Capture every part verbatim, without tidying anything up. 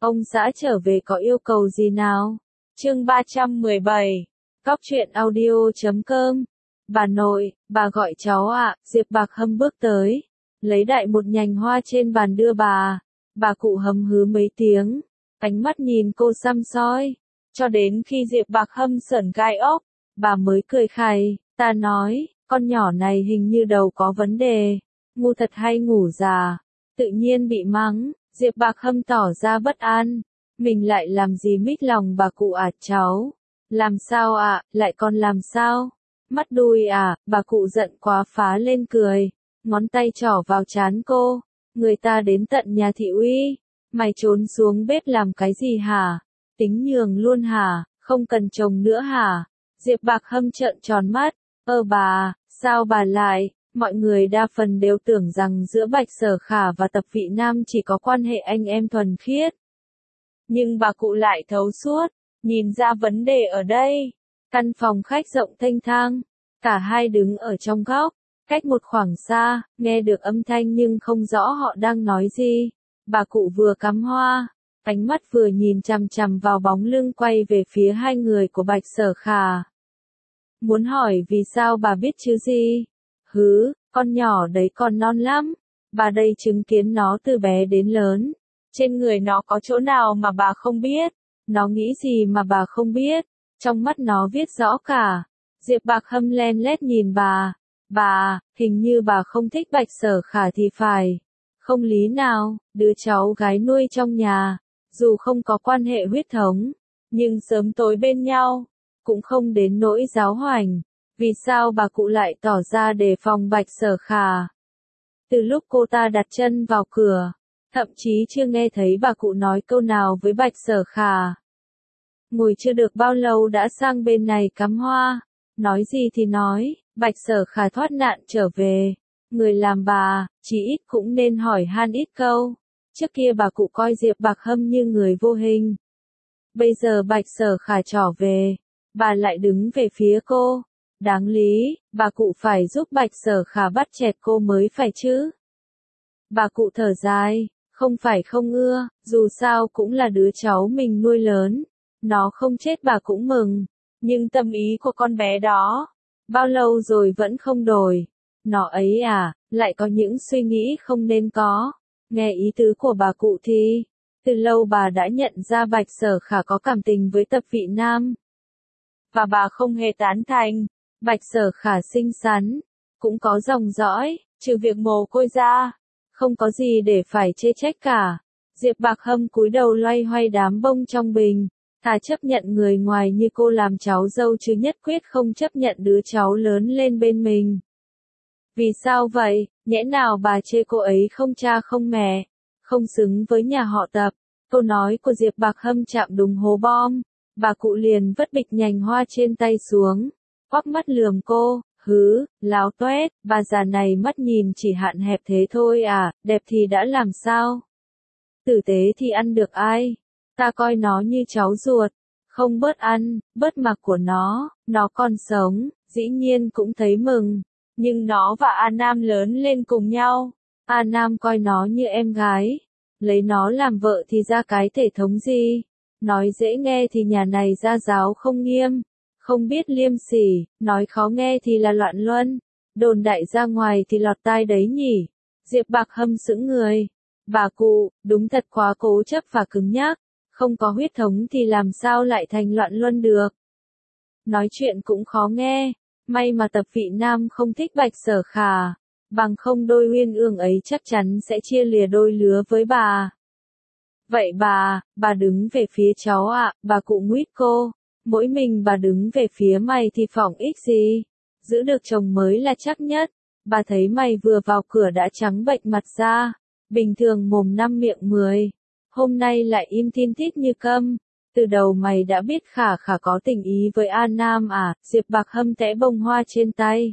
Ông xã trở về có yêu cầu gì nào? Chương ba trăm mười bảy. Cóc truyện audio chấm com. Bà nội, bà gọi cháu ạ. Diệp Bạc Hâm bước tới, lấy đại một nhành hoa trên bàn đưa bà. Bà cụ hầm hứ mấy tiếng, ánh mắt nhìn cô săm soi, cho đến khi Diệp Bạc Hâm sởn gai ốc, bà mới cười khày. Ta nói, con nhỏ này hình như đầu có vấn đề, ngu thật hay ngủ già. Tự nhiên bị mắng, Diệp Bạc Hâm tỏ ra bất an. Mình lại làm gì mít lòng bà cụ à cháu? Làm sao ạ, à, lại còn làm sao? Mắt đuôi à, bà cụ giận quá phá lên cười, ngón tay trỏ vào trán cô. Người ta đến tận nhà thị uy, mày trốn xuống bếp làm cái gì hả? Tính nhường luôn hả? Không cần chồng nữa hả? Diệp Bạc Hâm trợn tròn mắt, ơ bà, sao bà lại? Mọi người đa phần đều tưởng rằng giữa Bạch Sở Khả và Tập Vị Nam chỉ có quan hệ anh em thuần khiết. Nhưng bà cụ lại thấu suốt, nhìn ra vấn đề ở đây. Căn phòng khách rộng thênh thang, cả hai đứng ở trong góc, cách một khoảng xa, nghe được âm thanh nhưng không rõ họ đang nói gì. Bà cụ vừa cắm hoa, ánh mắt vừa nhìn chằm chằm vào bóng lưng quay về phía hai người của Bạch Sở Khả. Muốn hỏi vì sao bà biết chứ gì? Hứ, con nhỏ đấy còn non lắm, bà đây chứng kiến nó từ bé đến lớn. Trên người nó có chỗ nào mà bà không biết? Nó nghĩ gì mà bà không biết? Trong mắt nó viết rõ cả. Diệp Bạc Hâm len lét nhìn bà. Bà, hình như bà không thích Bạch Sở Khả thì phải. Không lý nào, đứa cháu gái nuôi trong nhà, dù không có quan hệ huyết thống, nhưng sớm tối bên nhau, cũng không đến nỗi giáo hoành. Vì sao bà cụ lại tỏ ra đề phòng Bạch Sở Khả? Từ lúc cô ta đặt chân vào cửa, thậm chí chưa nghe thấy bà cụ nói câu nào với Bạch Sở Khả. Ngồi chưa được bao lâu đã sang bên này cắm hoa, nói gì thì nói, Bạch Sở Khả thoát nạn trở về. Người làm bà, chỉ ít cũng nên hỏi han ít câu. Trước kia bà cụ coi Diệp Bạc Hâm như người vô hình. Bây giờ Bạch Sở Khả trở về, bà lại đứng về phía cô. Đáng lý, bà cụ phải giúp Bạch Sở Khả bắt chẹt cô mới phải chứ. Bà cụ thở dài, không phải không ưa, dù sao cũng là đứa cháu mình nuôi lớn. Nó không chết bà cũng mừng. Nhưng tâm ý của con bé đó, bao lâu rồi vẫn không đổi. Nó ấy à, lại có những suy nghĩ không nên có. Nghe ý tứ của bà cụ thì, từ lâu bà đã nhận ra Bạch Sở Khả có cảm tình với Tập Vị Nam. Và bà không hề tán thành. Bạch Sở Khả xinh xắn, cũng có dòng dõi, trừ việc mồ côi ra, không có gì để phải chê trách cả. Diệp Bạc Hâm cúi đầu loay hoay đám bông trong bình, thà chấp nhận người ngoài như cô làm cháu dâu chứ nhất quyết không chấp nhận đứa cháu lớn lên bên mình. Vì sao vậy? Nhẽ nào bà chê cô ấy không cha không mẹ, không xứng với nhà họ Tập? Câu nói của Diệp Bạc Hâm chạm đúng hố bom, bà cụ liền vứt bịch nhành hoa trên tay xuống, quắc mắt lườm cô, hứ, láo toét, bà già này mắt nhìn chỉ hạn hẹp thế thôi à, đẹp thì đã làm sao? Tử tế thì ăn được ai? Ta coi nó như cháu ruột, không bớt ăn, bớt mặc của nó, nó còn sống, dĩ nhiên cũng thấy mừng. Nhưng nó và A Nam lớn lên cùng nhau, A Nam coi nó như em gái, lấy nó làm vợ thì ra cái thể thống gì? Nói dễ nghe thì nhà này gia giáo không nghiêm, không biết liêm sỉ, nói khó nghe thì là loạn luân, đồn đại ra ngoài thì lọt tai đấy nhỉ. Diệp Bạc Hâm sững người. Bà cụ, đúng thật quá cố chấp và cứng nhắc, không có huyết thống thì làm sao lại thành loạn luân được. Nói chuyện cũng khó nghe, may mà Tập Vị Nam không thích Bạch Sở Khả, bằng không đôi uyên ương ấy chắc chắn sẽ chia lìa đôi lứa với bà. Vậy bà, bà đứng về phía cháu ạ, bà cụ nguýt cô, mỗi mình bà đứng về phía mày thì phỏng ích gì, giữ được chồng mới là chắc nhất. Bà thấy mày vừa vào cửa đã trắng bệch mặt ra, bình thường mồm năm miệng mười, hôm nay lại im thiên thít như câm. Từ đầu mày đã biết Khả Khả có tình ý với An Nam à? Diệp Bạc Hâm tẽ bông hoa trên tay.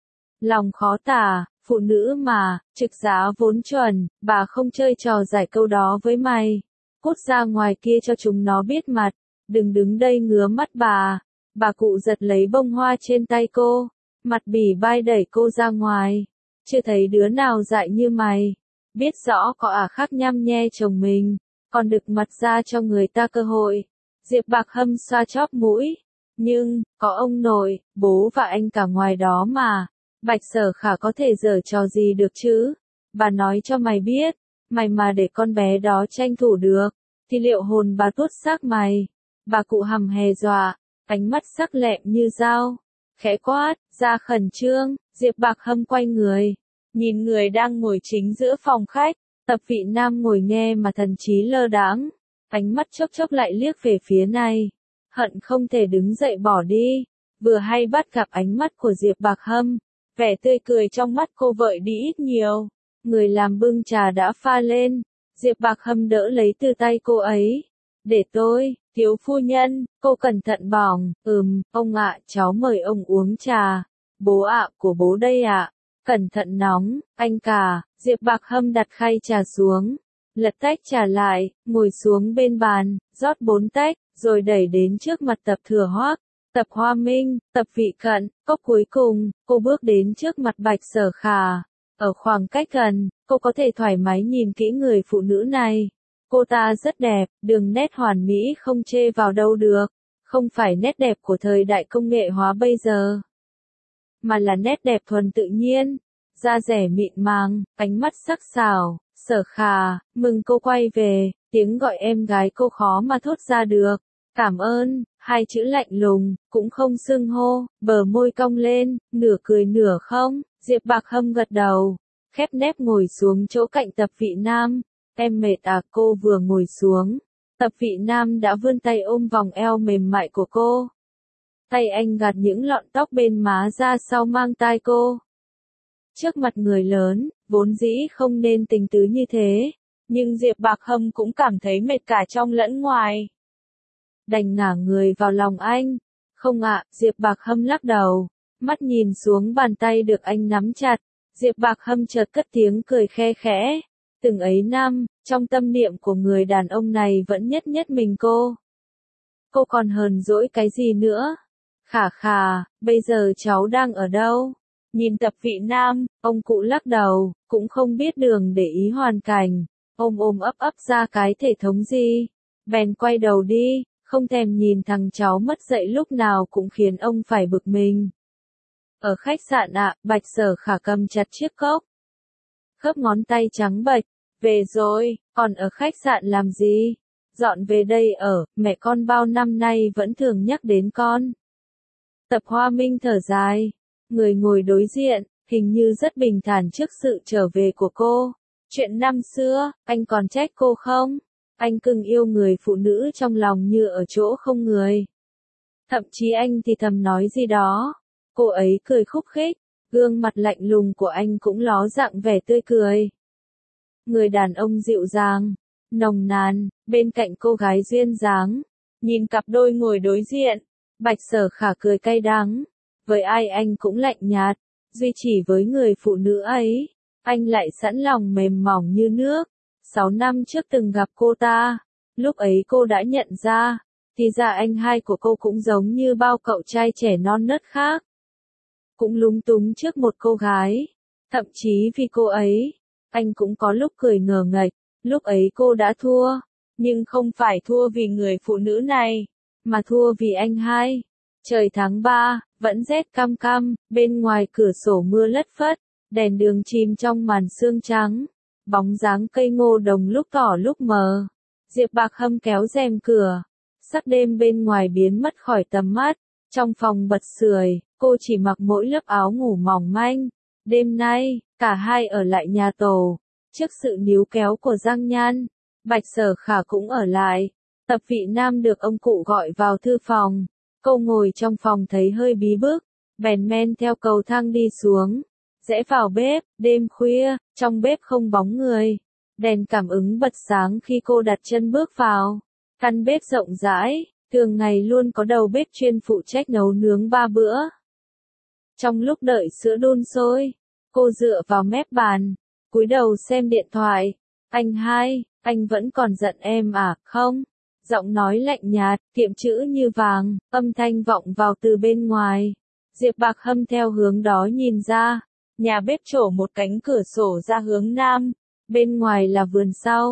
Lòng khó tả, phụ nữ mà, trực giá vốn chuẩn, bà không chơi trò giải câu đó với mày. Cút ra ngoài kia cho chúng nó biết mặt, đừng đứng đây ngứa mắt bà. Bà cụ giật lấy bông hoa trên tay cô, mặt bỉ bai đẩy cô ra ngoài. Chưa thấy đứa nào dại như mày, biết rõ có ả khác nhăm nhe chồng mình. còn đực mặt ra cho người ta cơ hội. Diệp Bạc Hâm xoa chóp mũi. Nhưng, có ông nội, bố và anh cả ngoài đó mà. Bạch Sở Khả có thể giở trò gì được chứ? Bà nói cho mày biết, mày mà để con bé đó tranh thủ được, thì liệu hồn bà tuốt xác mày. Bà cụ hầm hè dọa, ánh mắt sắc lẹm như dao. Khẽ quát, ra khẩn trương, Diệp Bạc Hâm quay người. Nhìn người đang ngồi chính giữa phòng khách, Tập Vị Nam ngồi nghe mà thần trí lơ đãng. Ánh mắt chốc chốc lại liếc về phía này. Hận không thể đứng dậy bỏ đi. Vừa hay bắt gặp ánh mắt của Diệp Bạc Hâm. Vẻ tươi cười trong mắt cô vợi đi ít nhiều. Người làm bưng trà đã pha lên. Diệp Bạc Hâm đỡ lấy từ tay cô ấy. Để tôi, thiếu phu nhân, cô cẩn thận bỏng. Ừm, ông ạ, cháu mời ông uống trà. Bố ạ, của bố đây ạ. Cẩn thận nóng, anh cả. Diệp Bạc Hâm đặt khay trà xuống. Lật tách trà lại, ngồi xuống bên bàn, rót bốn tách, rồi đẩy đến trước mặt Tập Thừa Hoắc. Tập Hoa Minh, Tập Vị Cận, cốc cuối cùng, cô bước đến trước mặt Bạch Sở Khả. Ở khoảng cách gần, cô có thể thoải mái nhìn kỹ người phụ nữ này. Cô ta rất đẹp, đường nét hoàn mỹ không chê vào đâu được. Không phải nét đẹp của thời đại công nghệ hóa bây giờ, mà là nét đẹp thuần tự nhiên. Da dẻ mịn màng, ánh mắt sắc sảo. Sở Khả, mừng cô quay về, tiếng gọi em gái cô khó mà thốt ra được. Cảm ơn, hai chữ lạnh lùng, cũng không xưng hô, bờ môi cong lên, nửa cười nửa không. Diệp Bạc Hâm gật đầu, khép nép ngồi xuống chỗ cạnh Tập Vị Nam. Em mệt à? Cô vừa ngồi xuống, Tập Vị Nam đã vươn tay ôm vòng eo mềm mại của cô. Tay anh gạt những lọn tóc bên má ra sau mang tai cô. Trước mặt người lớn, vốn dĩ không nên tình tứ như thế, nhưng Diệp Bạc Hâm cũng cảm thấy mệt cả trong lẫn ngoài. Đành ngả người vào lòng anh. Không ạ, Diệp Bạc Hâm lắc đầu, mắt nhìn xuống bàn tay được anh nắm chặt. Diệp Bạc Hâm chợt cất tiếng cười khe khẽ. Từng ấy năm, trong tâm niệm của người đàn ông này vẫn nhất nhất mình cô. Cô còn hờn dỗi cái gì nữa? Khả khà, bây giờ cháu đang ở đâu? Nhìn Tập Vị Nam, ông cụ lắc đầu, cũng không biết đường để ý hoàn cảnh. Ôm ôm ấp ấp ra cái thể thống gì. Bèn quay đầu đi, không thèm nhìn thằng cháu mất dạy lúc nào cũng khiến ông phải bực mình. Ở khách sạn ạ, Bạch Sở Khả cầm chặt chiếc cốc. Khớp ngón tay trắng bệch. Về rồi, còn ở khách sạn làm gì? Dọn về đây ở, mẹ con bao năm nay vẫn thường nhắc đến con. Tập Hoa Minh thở dài. Người ngồi đối diện, hình như rất bình thản trước sự trở về của cô. Chuyện năm xưa, anh còn trách cô không? Anh cưng yêu người phụ nữ trong lòng như ở chỗ không người. Thậm chí anh thì thầm nói gì đó. Cô ấy cười khúc khích, gương mặt lạnh lùng của anh cũng ló dạng vẻ tươi cười. Người đàn ông dịu dàng, nồng nàn, bên cạnh cô gái duyên dáng. Nhìn cặp đôi ngồi đối diện, Bạch Sở Khả cười cay đắng. Với ai anh cũng lạnh nhạt, duy chỉ với người phụ nữ ấy, anh lại sẵn lòng mềm mỏng như nước. Sáu năm trước từng gặp cô ta, lúc ấy cô đã nhận ra, thì ra anh hai của cô cũng giống như bao cậu trai trẻ non nớt khác. Cũng lúng túng trước một cô gái, thậm chí vì cô ấy, anh cũng có lúc cười ngờ nghệch. Lúc ấy cô đã thua, nhưng không phải thua vì người phụ nữ này, mà thua vì anh hai. Trời tháng ba, vẫn rét căm căm, bên ngoài cửa sổ mưa lất phất, đèn đường chìm trong màn sương trắng, bóng dáng cây ngô đồng lúc tỏ lúc mờ. Diệp Bạc Hâm kéo rèm cửa, sắc đêm bên ngoài biến mất khỏi tầm mắt, trong phòng bật sưởi, cô chỉ mặc mỗi lớp áo ngủ mỏng manh. Đêm nay, cả hai ở lại nhà tổ, trước sự níu kéo của Giang Nhan, Bạch Sở Khả cũng ở lại. Tập Vị Nam được ông cụ gọi vào thư phòng. Cô ngồi trong phòng thấy hơi bí bức, bèn men theo cầu thang đi xuống, rẽ vào bếp. Đêm khuya, trong bếp không bóng người, đèn cảm ứng bật sáng khi cô đặt chân bước vào. Căn bếp rộng rãi, thường ngày luôn có đầu bếp chuyên phụ trách nấu nướng ba bữa. Trong lúc đợi sữa đun sôi, cô dựa vào mép bàn, cúi đầu xem điện thoại. Anh hai, anh vẫn còn giận em à, không? Giọng nói lạnh nhạt, kiệm chữ như vàng, âm thanh vọng vào từ bên ngoài. Diệp Bạc Hâm theo hướng đó nhìn ra, nhà bếp trổ một cánh cửa sổ ra hướng nam, bên ngoài là vườn sau.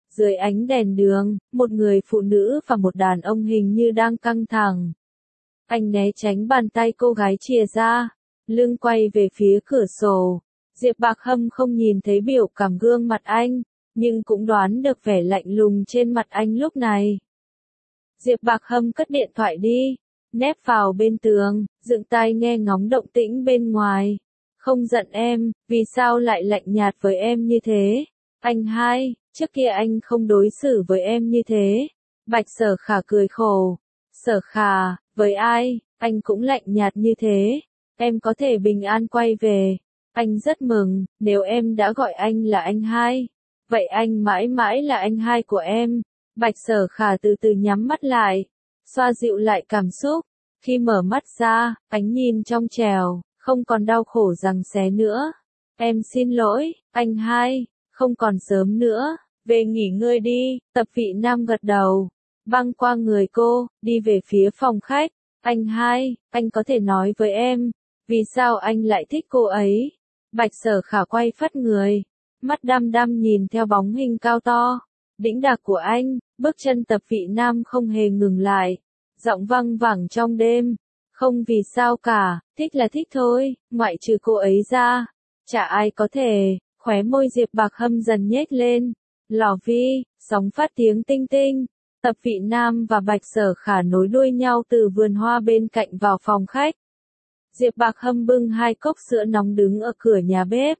Dưới ánh đèn đường, một người phụ nữ và một đàn ông hình như đang căng thẳng. Anh né tránh bàn tay cô gái chìa ra, lưng quay về phía cửa sổ. Diệp Bạc Hâm không nhìn thấy biểu cảm gương mặt anh, nhưng cũng đoán được vẻ lạnh lùng trên mặt anh lúc này. Diệp Bạc Hâm cất điện thoại đi, nép vào bên tường, dựng tai nghe ngóng động tĩnh bên ngoài. Không giận em, vì sao lại lạnh nhạt với em như thế? Anh hai, trước kia anh không đối xử với em như thế. Bạch Sở Khả cười khổ. Sở Khả, với ai, anh cũng lạnh nhạt như thế. Em có thể bình an quay về. Anh rất mừng, nếu em đã gọi anh là anh hai. Vậy anh mãi mãi là anh hai của em. Bạch Sở Khả từ từ nhắm mắt lại, xoa dịu lại cảm xúc. Khi mở mắt ra, ánh nhìn trong trẻo, không còn đau khổ giằng xé nữa. Em xin lỗi, anh hai, không còn sớm nữa, về nghỉ ngơi đi. Tập Vị Nam gật đầu, băng qua người cô, đi về phía phòng khách. Anh hai, anh có thể nói với em, vì sao anh lại thích cô ấy? Bạch Sở Khả quay phắt người, mắt đăm đăm nhìn theo bóng hình cao to, đĩnh đạc của anh. Bước chân Tập Vị Nam không hề ngừng lại, giọng văng vẳng trong đêm. Không vì sao cả, thích là thích thôi, ngoại trừ cô ấy ra, chả ai có thể. Khóe môi Diệp Bạc Hâm dần nhếch lên. Lò vi, sóng phát tiếng tinh tinh. Tập Vị Nam và Bạch Sở Khả nối đuôi nhau từ vườn hoa bên cạnh vào phòng khách. Diệp Bạc Hâm bưng hai cốc sữa nóng đứng ở cửa nhà bếp.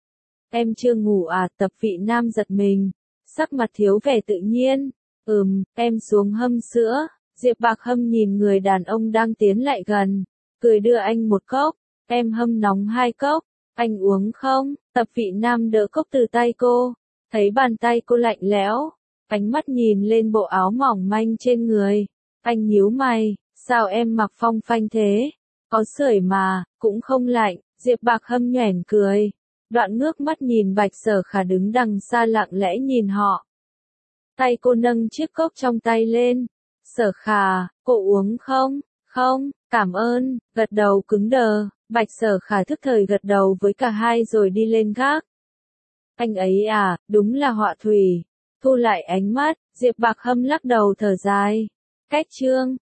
Em chưa ngủ à? Tập Vị Nam giật mình, sắc mặt thiếu vẻ tự nhiên. Ừm, em xuống hâm sữa. Diệp Bạc Hâm nhìn người đàn ông đang tiến lại gần, cười đưa anh một cốc. Em hâm nóng hai cốc, anh uống không? Tập Vị Nam đỡ cốc từ tay cô, thấy bàn tay cô lạnh lẽo, ánh mắt nhìn lên bộ áo mỏng manh trên người. Anh nhíu mày, sao em mặc phong phanh thế? Có sưởi mà, cũng không lạnh. Diệp Bạc Hâm nhoẻn cười, đoạn ngước mắt nhìn Bạch Sở Khả đứng đằng xa lặng lẽ nhìn họ. Tay cô nâng chiếc cốc trong tay lên. Sở Khả, cô uống không? Không, cảm ơn. Gật đầu cứng đờ. Bạch Sở Khả thức thời gật đầu với cả hai rồi đi lên gác. Anh ấy à, đúng là họa thủy. Thu lại ánh mắt, Diệp Bạc Hâm lắc đầu thở dài. Cách chương